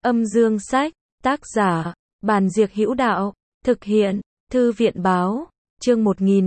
Âm dương sách, tác giả, Bàn Diệc Hữu Đạo, thực hiện, Thư viện báo, chương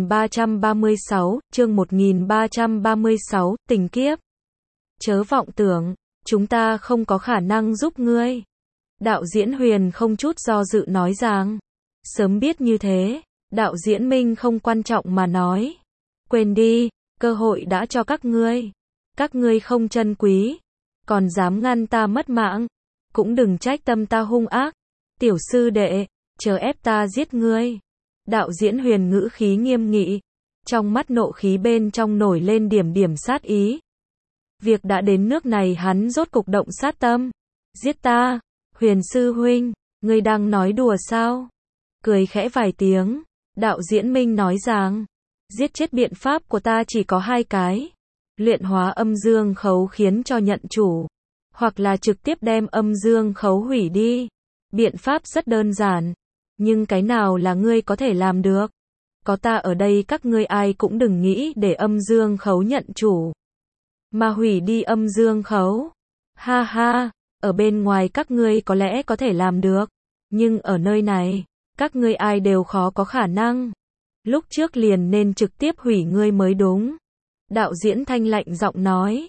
1336, tình kiếp. Chớ vọng tưởng, chúng ta không có khả năng giúp ngươi. Đạo Diễn Huyền không chút do dự nói rằng, sớm biết như thế, Đạo Diễn Minh không quan trọng mà nói. Quên đi, cơ hội đã cho các ngươi không trân quý, còn dám ngăn ta mất mạng, cũng đừng trách tâm ta hung ác. Tiểu sư đệ, chờ ép ta giết ngươi. Đạo Diễn Huyền ngữ khí nghiêm nghị, trong mắt nộ khí bên trong nổi lên điểm điểm sát ý. Việc đã đến nước này hắn rốt cục động sát tâm. Giết ta, Huyền sư huynh, ngươi đang nói đùa sao? Cười khẽ vài tiếng, Đạo Diễn Minh nói rằng, giết chết biện pháp của ta chỉ có hai cái. Luyện hóa âm dương khấu khiến cho nhận chủ, hoặc là trực tiếp đem âm dương khấu hủy đi. Biện pháp rất đơn giản, nhưng cái nào là ngươi có thể làm được? Có ta ở đây các ngươi ai cũng đừng nghĩ để âm dương khấu nhận chủ, mà hủy đi âm dương khấu. Ha ha, ở bên ngoài các ngươi có lẽ có thể làm được, nhưng ở nơi này, các ngươi ai đều khó có khả năng. Lúc trước liền nên trực tiếp hủy ngươi mới đúng. Đạo Diễn Thanh lạnh giọng nói.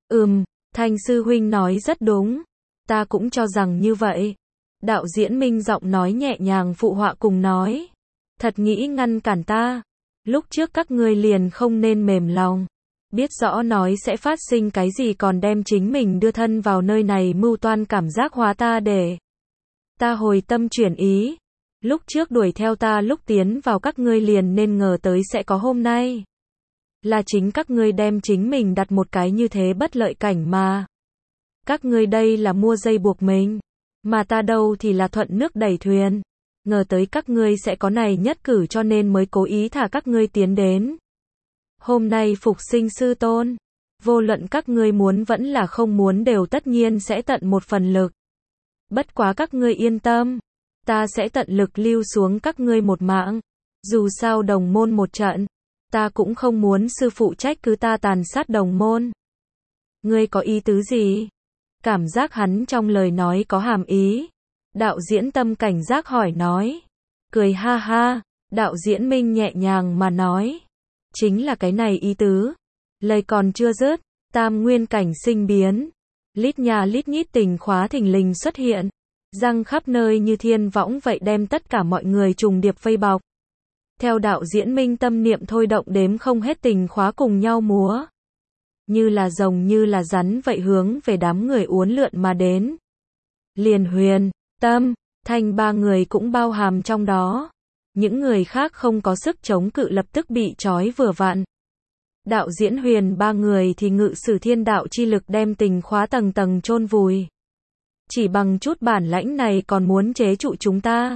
Thanh sư huynh nói rất đúng. Ta cũng cho rằng như vậy. Đạo Diễn Minh giọng nói nhẹ nhàng phụ họa cùng nói. Thật nghĩ ngăn cản ta. Lúc trước các ngươi liền không nên mềm lòng. Biết rõ nói sẽ phát sinh cái gì còn đem chính mình đưa thân vào nơi này mưu toan cảm giác hóa ta để ta hồi tâm chuyển ý. Lúc trước đuổi theo ta lúc tiến vào các ngươi liền nên ngờ tới sẽ có hôm nay. Là chính các ngươi đem chính mình đặt một cái như thế bất lợi cảnh mà. Các ngươi đây là mua dây buộc mình, mà ta đâu thì là thuận nước đẩy thuyền. Ngờ tới các ngươi sẽ có này nhất cử cho nên mới cố ý thả các ngươi tiến đến. Hôm nay phục sinh sư tôn, vô luận các ngươi muốn vẫn là không muốn đều tất nhiên sẽ tận một phần lực. Bất quá các ngươi yên tâm, ta sẽ tận lực lưu xuống các ngươi một mạng. Dù sao đồng môn một trận, ta cũng không muốn sư phụ trách cứ ta tàn sát đồng môn. Ngươi có ý tứ gì? Cảm giác hắn trong lời nói có hàm ý. Đạo Diễn Tâm cảnh giác hỏi nói. Cười ha ha, Đạo Diễn Minh nhẹ nhàng mà nói. Chính là cái này ý tứ. Lời còn chưa dứt, tam nguyên cảnh sinh biến. Lít nhà lít nhít tình khóa thình lình xuất hiện. Răng khắp nơi như thiên võng vậy đem tất cả mọi người trùng điệp vây bọc. Theo Đạo Diễn Minh tâm niệm thôi động đếm không hết tình khóa cùng nhau múa. Như là rồng như là rắn vậy hướng về đám người uốn lượn mà đến. Liền Huyền, Tâm, Thanh ba người cũng bao hàm trong đó. Những người khác không có sức chống cự lập tức bị trói vừa vặn. Đạo Diễn Huyền ba người thì ngự sử thiên đạo chi lực đem tình khóa tầng tầng chôn vùi. Chỉ bằng chút bản lãnh này còn muốn chế trụ chúng ta.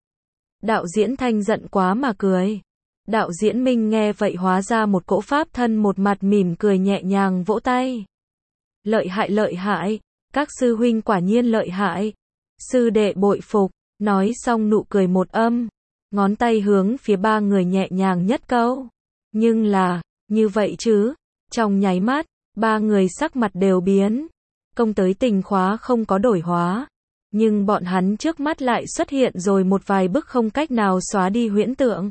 Đạo Diễn Thanh giận quá mà cười. Đạo Diễn Minh nghe vậy hóa ra một cỗ pháp thân một mặt mỉm cười nhẹ nhàng vỗ tay. Lợi hại, các sư huynh quả nhiên lợi hại. Sư đệ bội phục, nói xong nụ cười một âm. Ngón tay hướng phía ba người nhẹ nhàng nhất câu. Nhưng là, như vậy chứ, trong nháy mắt, ba người sắc mặt đều biến. Công tới tình khóa không có đổi hóa. Nhưng bọn hắn trước mắt lại xuất hiện rồi một vài bức không cách nào xóa đi huyễn tượng.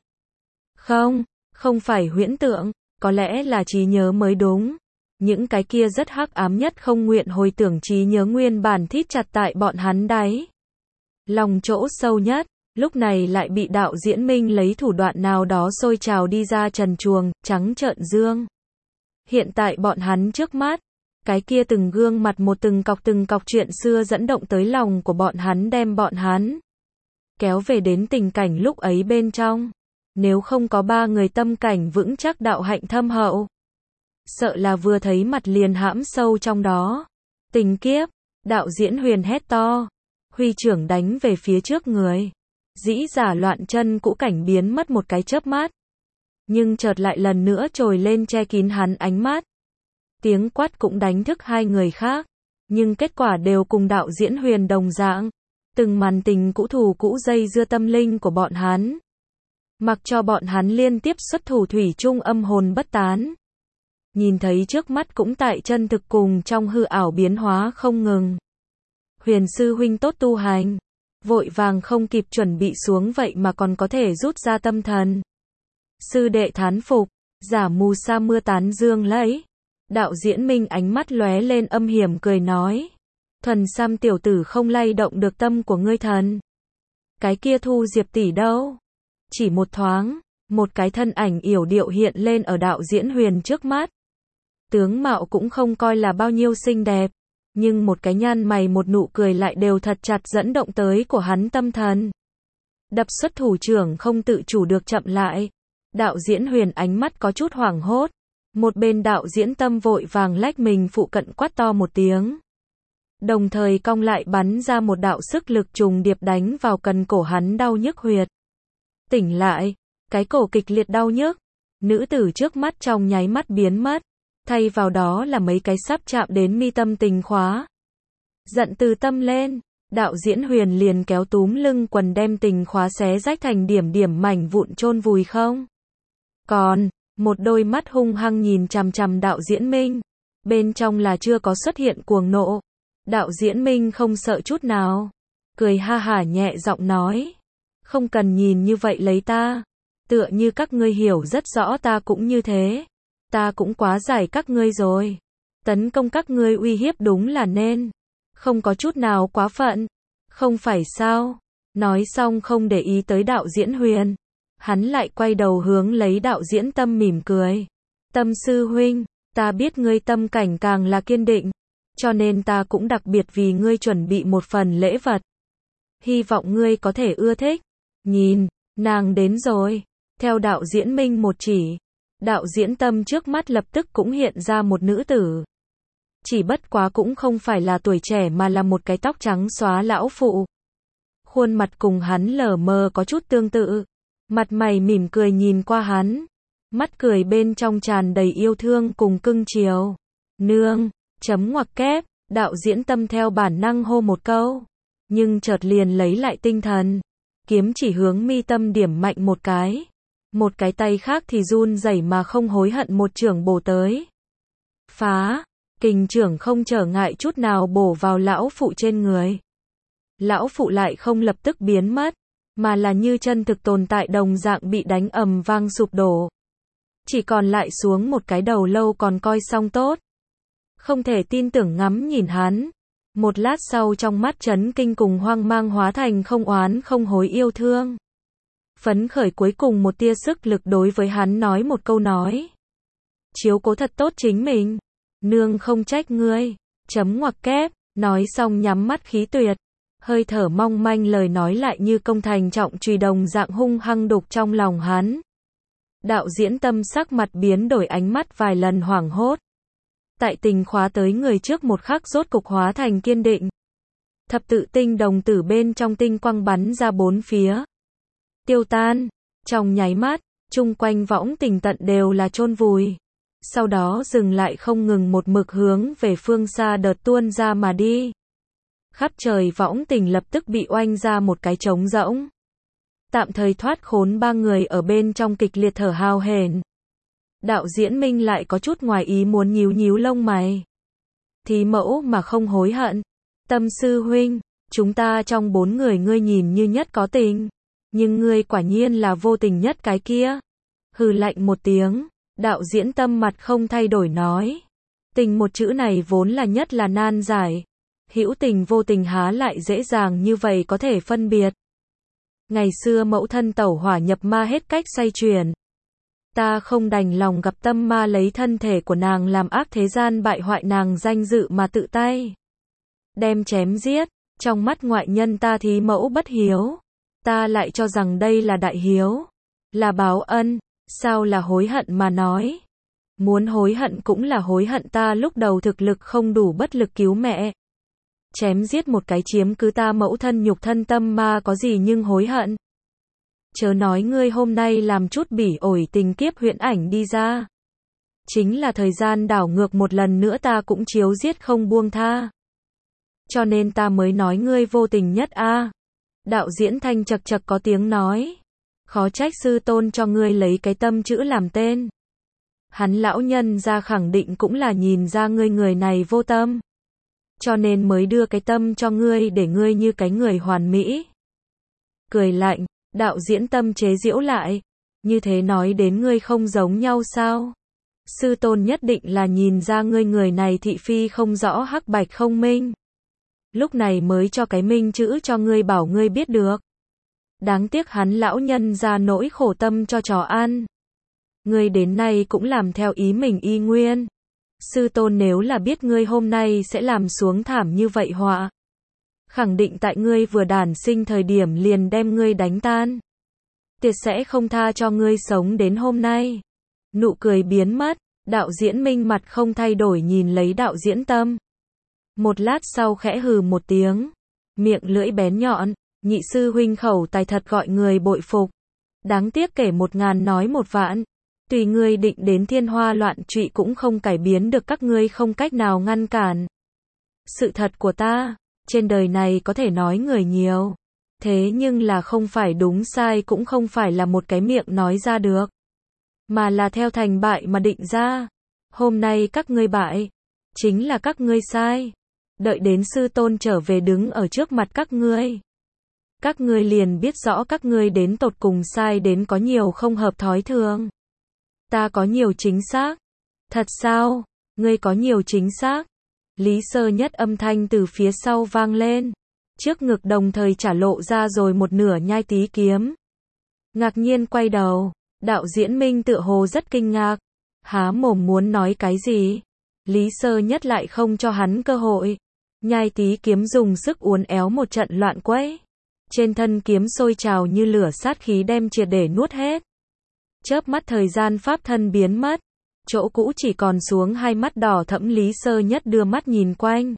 Không phải huyễn tượng, có lẽ là trí nhớ mới đúng. Những cái kia rất hắc ám nhất không nguyện hồi tưởng trí nhớ nguyên bản thít chặt tại bọn hắn đáy lòng chỗ sâu nhất, lúc này lại bị Đạo Diễn Minh lấy thủ đoạn nào đó sôi trào đi ra trần truồng, trắng trợn dương. Hiện tại bọn hắn trước mắt, cái kia từng gương mặt một từng cọc chuyện xưa dẫn động tới lòng của bọn hắn đem bọn hắn kéo về đến tình cảnh lúc ấy bên trong. Nếu không có ba người tâm cảnh vững chắc đạo hạnh thâm hậu, sợ là vừa thấy mặt liền hãm sâu trong đó. Tình kiếp, Đạo Diễn Huyền hét to, huy trưởng đánh về phía trước người. Dĩ giả loạn chân cũ cảnh biến mất một cái chớp mắt, nhưng chợt lại lần nữa trồi lên che kín hắn ánh mắt. Tiếng quát cũng đánh thức hai người khác, nhưng kết quả đều cùng Đạo Diễn Huyền đồng dạng. Từng màn tình cũ thù cũ dây dưa tâm linh của bọn hắn. Mặc cho bọn hắn liên tiếp xuất thủ thủy chung âm hồn bất tán. Nhìn thấy trước mắt cũng tại chân thực cùng trong hư ảo biến hóa không ngừng. Huyền sư huynh tốt tu hành. Vội vàng không kịp chuẩn bị xuống vậy mà còn có thể rút ra tâm thần. Sư đệ thán phục, giả mù sa mưa tán dương lấy. Đạo Diễn Minh ánh mắt lóe lên âm hiểm cười nói. Thuần Sam tiểu tử không lay động được tâm của ngươi thần. Cái kia Thu Diệp tỷ đâu? Chỉ một thoáng, một cái thân ảnh yểu điệu hiện lên ở Đạo Diễn Huyền trước mắt. Tướng mạo cũng không coi là bao nhiêu xinh đẹp, nhưng một cái nhăn mày một nụ cười lại đều thật chặt dẫn động tới của hắn tâm thần. Đập xuất thủ trưởng không tự chủ được chậm lại. Đạo Diễn Huyền ánh mắt có chút hoảng hốt. Một bên Đạo Diễn Tâm vội vàng lách mình phụ cận quát to một tiếng. Đồng thời cong lại bắn ra một đạo sức lực trùng điệp đánh vào cần cổ hắn đau nhức huyệt. Tỉnh lại, cái cổ kịch liệt đau nhức. Nữ tử trước mắt trong nháy mắt biến mất. Thay vào đó là mấy cái sắp chạm đến mi tâm tình khóa. Giận từ tâm lên, Đạo Diễn Huyền liền kéo túm lưng quần đem tình khóa xé rách thành điểm điểm mảnh vụn chôn vùi không. Còn, một đôi mắt hung hăng nhìn chằm chằm Đạo Diễn Minh. Bên trong là chưa có xuất hiện cuồng nộ. Đạo Diễn Minh không sợ chút nào. Cười ha hả nhẹ giọng nói. Không cần nhìn như vậy lấy ta. Tựa như các ngươi hiểu rất rõ ta cũng như thế. Ta cũng quá giải các ngươi rồi. Tấn công các ngươi uy hiếp đúng là nên. Không có chút nào quá phận. Không phải sao. Nói xong không để ý tới Đạo Diễn Huyền. Hắn lại quay đầu hướng lấy Đạo Diễn Tâm mỉm cười. Tâm sư huynh, ta biết ngươi tâm cảnh càng là kiên định. Cho nên ta cũng đặc biệt vì ngươi chuẩn bị một phần lễ vật. Hy vọng ngươi có thể ưa thích. Nhìn, nàng đến rồi. Theo Đạo Diễn Minh một chỉ. Đạo Diễn Tâm trước mắt lập tức cũng hiện ra một nữ tử. Chỉ bất quá cũng không phải là tuổi trẻ mà là một cái tóc trắng xóa lão phụ. Khuôn mặt cùng hắn lờ mờ có chút tương tự. Mặt mày mỉm cười nhìn qua hắn. Mắt cười bên trong tràn đầy yêu thương cùng cưng chiều. Nương, chấm ngoặc kép, Đạo Diễn Tâm theo bản năng hô một câu. Nhưng chợt liền lấy lại tinh thần. Kiếm chỉ hướng mi tâm điểm mạnh một cái. Một cái tay khác thì run rẩy mà không hối hận một chưởng bổ tới. Phá, kình chưởng không trở ngại chút nào bổ vào lão phụ trên người. Lão phụ lại không lập tức biến mất, mà là như chân thực tồn tại đồng dạng bị đánh ầm vang sụp đổ. Chỉ còn lại xuống một cái đầu lâu còn coi xong tốt. Không thể tin tưởng ngắm nhìn hắn. Một lát sau trong mắt chấn kinh cùng hoang mang hóa thành không oán không hối yêu thương. Phấn khởi cuối cùng một tia sức lực đối với hắn nói một câu nói. Chiếu cố thật tốt chính mình. Nương không trách ngươi. Chấm ngoặc kép. Nói xong nhắm mắt khí tuyệt. Hơi thở mong manh lời nói lại như công thành trọng chùy đồng dạng hung hăng đục trong lòng hắn. Đạo Diễn Tâm sắc mặt biến đổi ánh mắt vài lần hoảng hốt. Tại tình khóa tới người trước một khắc rốt cục hóa thành kiên định. Thập tự tinh đồng tử bên trong tinh quang bắn ra bốn phía. Tiêu tan. Trong nháy mắt, chung quanh võng tình tận đều là chôn vùi. Sau đó dừng lại không ngừng một mực hướng về phương xa đợt tuôn ra mà đi. Khắp trời võng tình lập tức bị oanh ra một cái trống rỗng. Tạm thời thoát khốn ba người ở bên trong kịch liệt thở hào hển. Đạo Diễn Minh lại có chút ngoài ý muốn nhíu nhíu lông mày. Thí mẫu mà không hối hận. Tâm sư huynh, chúng ta trong bốn người ngươi nhìn như nhất có tình. Nhưng ngươi quả nhiên là vô tình nhất cái kia. Hừ lạnh một tiếng, Đạo Diễn Tâm mặt không thay đổi nói. Tình một chữ này vốn là nhất là nan giải. Hữu tình vô tình há lại dễ dàng như vậy có thể phân biệt. Ngày xưa mẫu thân tẩu hỏa nhập ma hết cách xoay chuyển. Ta không đành lòng gặp tâm ma lấy thân thể của nàng làm ác thế gian bại hoại nàng danh dự mà tự tay. Đem chém giết, trong mắt ngoại nhân ta thí mẫu bất hiếu. Ta lại cho rằng đây là đại hiếu. Là báo ân, sao là hối hận mà nói. Muốn hối hận cũng là hối hận ta lúc đầu thực lực không đủ bất lực cứu mẹ. Chém giết một cái chiếm cứ ta mẫu thân nhục thân tâm ma có gì nhưng hối hận. Chớ nói ngươi hôm nay làm chút bỉ ổi tình kiếp huyễn ảnh đi ra. Chính là thời gian đảo ngược một lần nữa ta cũng chiếu giết không buông tha. Cho nên ta mới nói ngươi vô tình nhất a. Đạo Diễn Thanh chật chật có tiếng nói. Khó trách sư tôn cho ngươi lấy cái tâm chữ làm tên. Hắn lão nhân ra khẳng định cũng là nhìn ra ngươi người này vô tâm. cho nên mới đưa cái tâm cho ngươi để ngươi như cái người hoàn mỹ. Cười lạnh, đạo diễn Tâm chế giễu lại, như thế nói đến ngươi không giống nhau sao? Sư tôn nhất định là nhìn ra ngươi người này thị phi không rõ hắc bạch không minh. Lúc này mới cho cái minh chữ cho ngươi bảo ngươi biết được. Đáng tiếc hắn lão nhân ra nỗi khổ tâm cho trò ăn. Ngươi đến nay cũng làm theo ý mình y nguyên. Sư tôn nếu là biết ngươi hôm nay sẽ làm xuống thảm như vậy họa. Khẳng định tại ngươi vừa đản sinh thời điểm liền đem ngươi đánh tan. Tiệt sẽ không tha cho ngươi sống đến hôm nay. Nụ cười biến mất, đạo diễn Minh mặt không thay đổi nhìn lấy đạo diễn Tâm. Một lát sau khẽ hừ một tiếng, miệng lưỡi bén nhọn, nhị sư huynh khẩu tài thật gọi người bội phục. Đáng tiếc kể 1000 nói 1 vạn, tùy ngươi định đến thiên hoa loạn trụy cũng không cải biến được các ngươi không cách nào ngăn cản. Sự thật của ta, trên đời này có thể nói người nhiều, thế nhưng là không phải đúng sai cũng không phải là một cái miệng nói ra được, mà là theo thành bại mà định ra. Hôm nay các ngươi bại, chính là các ngươi sai. Đợi đến sư tôn trở về đứng ở trước mặt các ngươi liền biết rõ các ngươi đến tột cùng sai đến có nhiều không hợp thói thường. Ta có nhiều chính xác. Thật sao? Ngươi có nhiều chính xác. Lý Sơ Nhất âm thanh từ phía sau vang lên. Trước ngực đồng thời trả lộ ra rồi một nửa nhai tí kiếm. Ngạc nhiên quay đầu, đạo diễn Minh tựa hồ rất kinh ngạc. Há mồm muốn nói cái gì? Lý Sơ Nhất lại không cho hắn cơ hội. Nhai tí kiếm dùng sức uốn éo một trận loạn quẫy. Trên thân kiếm sôi trào như lửa sát khí đem triệt để nuốt hết. Chớp mắt thời gian pháp thân biến mất. Chỗ cũ chỉ còn xuống hai mắt đỏ thẫm. Lý Sơ Nhất đưa mắt nhìn quanh.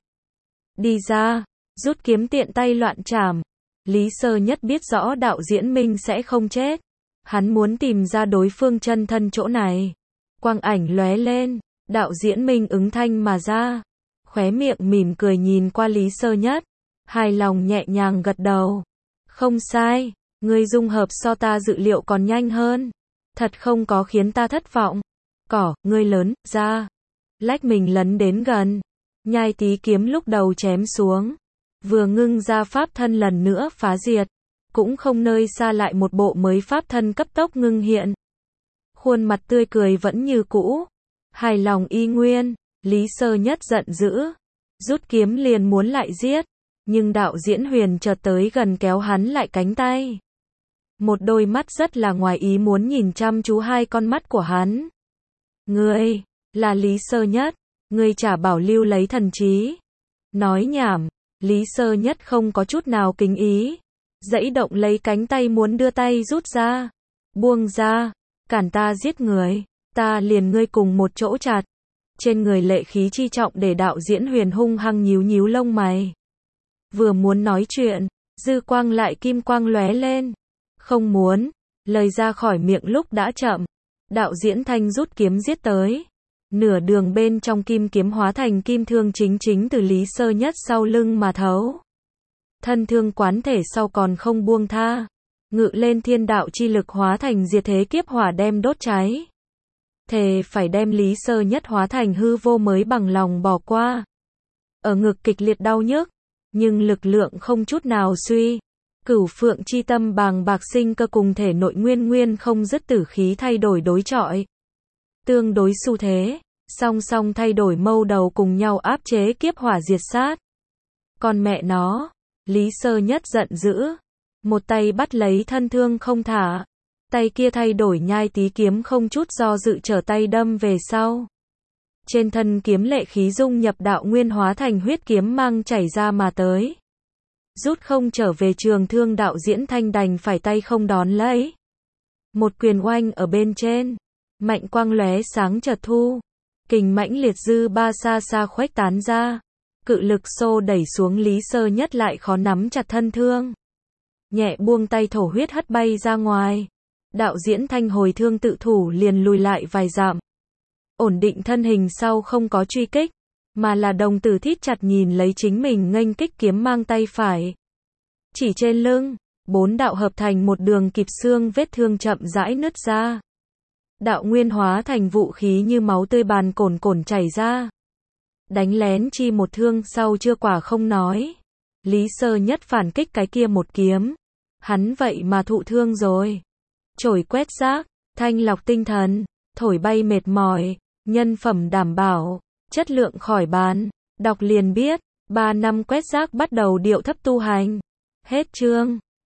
Đi ra, rút kiếm tiện tay loạn chảm. Lý Sơ Nhất biết rõ đạo diễn Minh sẽ không chết. Hắn muốn tìm ra đối phương chân thân chỗ này. Quang ảnh lóe lên, đạo diễn Minh ứng thanh mà ra. Khóe miệng mỉm cười nhìn qua Lý Sơ Nhất. Hài lòng nhẹ nhàng gật đầu. Không sai, ngươi dung hợp so ta dự liệu còn nhanh hơn. Thật không có khiến ta thất vọng. Ngươi lớn, ra. Lách mình lấn đến gần. Nhai tí kiếm lúc đầu chém xuống. Vừa ngưng ra pháp thân lần nữa phá diệt. Cũng không nơi xa lại một bộ mới pháp thân cấp tốc ngưng hiện. Khuôn mặt tươi cười vẫn như cũ. Hài lòng y nguyên. Lý Sơ Nhất giận dữ. Rút kiếm liền muốn lại giết. Nhưng đạo diễn Huyền chợt tới gần kéo hắn lại cánh tay. Một đôi mắt rất là ngoài ý muốn nhìn chăm chú hai con mắt của hắn. Ngươi, là Lý Sơ Nhất, ngươi chả bảo lưu lấy thần trí. Nói nhảm, Lý Sơ Nhất không có chút nào kính ý. Giãy động lấy cánh tay muốn đưa tay rút ra. Buông ra, cản ta giết người, ta liền ngươi cùng một chỗ chặt. Trên người lệ khí chi trọng để đạo diễn Huyền hung hăng nhíu nhíu lông mày. Vừa muốn nói chuyện, dư quang lại kim quang lóe lên. Không muốn, lời ra khỏi miệng lúc đã chậm. Đạo diễn Thanh rút kiếm giết tới. Nửa đường bên trong kim kiếm hóa thành kim thương chính từ Lý Sơ Nhất sau lưng mà thấu. Thân thương quán thể sau còn không buông tha. Ngự lên thiên đạo chi lực hóa thành diệt thế kiếp hỏa đem đốt cháy. Thề phải đem Lý Sơ Nhất hóa thành hư vô mới bằng lòng bỏ qua. Ở ngực kịch liệt đau nhức, nhưng lực lượng không chút nào suy. Cửu phượng chi tâm bàng bạc sinh cơ cùng thể nội nguyên không dứt tử khí thay đổi đối chọi. Tương đối xu thế, song song thay đổi mâu đầu cùng nhau áp chế kiếp hỏa diệt sát. Còn mẹ nó, Lý Sơ Nhất giận dữ. Một tay bắt lấy thân thương không thả. Tay kia thay đổi nhai tí kiếm không chút do dự trở tay đâm về sau. Trên thân kiếm lệ khí dung nhập đạo nguyên hóa thành huyết kiếm mang chảy ra mà tới. Rút không trở về trường thương đạo diễn Thanh đành phải tay không đón lấy. Một quyền oanh ở bên trên. Mạnh quang lóe sáng chợt thu. Kình mãnh liệt dư ba xa xa khuếch tán ra. Cự lực xô đẩy xuống Lý Sơ Nhất lại khó nắm chặt thân thương. Nhẹ buông tay thổ huyết hất bay ra ngoài. Đạo diễn Thanh hồi thương tự thủ liền lùi lại vài dặm. Ổn định thân hình sau không có truy kích, mà là đồng tử thít chặt nhìn lấy chính mình nghênh kích kiếm mang tay phải. Chỉ trên lưng, 4 đạo hợp thành một đường kịp xương vết thương chậm rãi nứt ra. Đạo nguyên hóa thành vũ khí như máu tươi bàn cồn chảy ra. Đánh lén chi một thương sau chưa quả không nói. Lý Sơ Nhất phản kích cái kia một kiếm. Hắn vậy mà thụ thương rồi. Chổi quét rác, thanh lọc tinh thần, thổi bay mệt mỏi, nhân phẩm đảm bảo, chất lượng khỏi bàn. Đọc liền biết, 3 năm quét rác bắt đầu điệu thấp tu hành. Hết chương.